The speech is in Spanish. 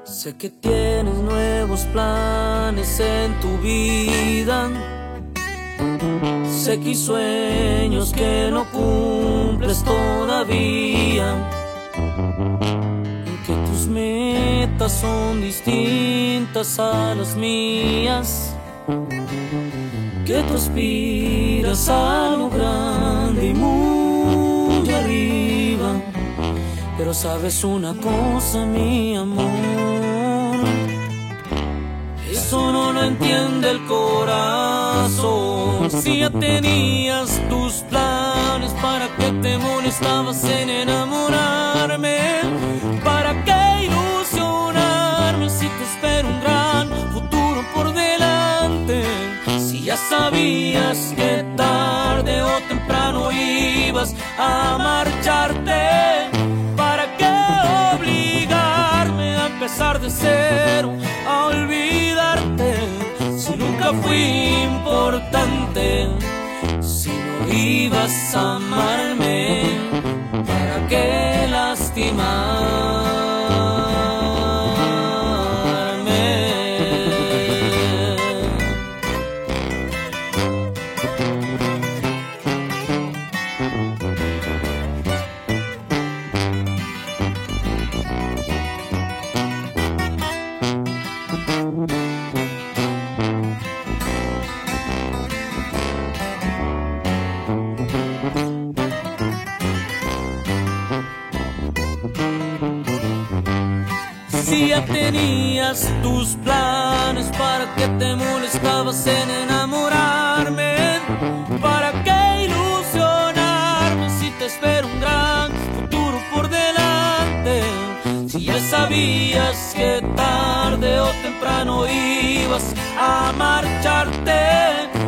Sé que tienes nuevos planes en tu vida. Sé que hay sueños que no cumples todavía, que tus metas son distintas a las mías, que tú aspiras a lo grande y muy arriba. Pero sabes una cosa, mi amor, eso no lo entiende el corazón. Si ya tenías tus planes, ¿para qué te molestabas en enamorarme? ¿Para qué ilusionarme si te espera un gran futuro por delante? Si ya sabías que tarde o temprano ibas a marcharte, ¿para qué obligarme a empezar de cero, a olvidarte? Si nunca fui importante, si no ibas a amarme, ¿para qué lastimar? Si ya tenías tus planes, ¿para qué te molestabas en enamorarme? ¿Para qué ilusionarme si te espera un gran futuro por delante? Si ya sabías que tarde o temprano ibas a marcharte,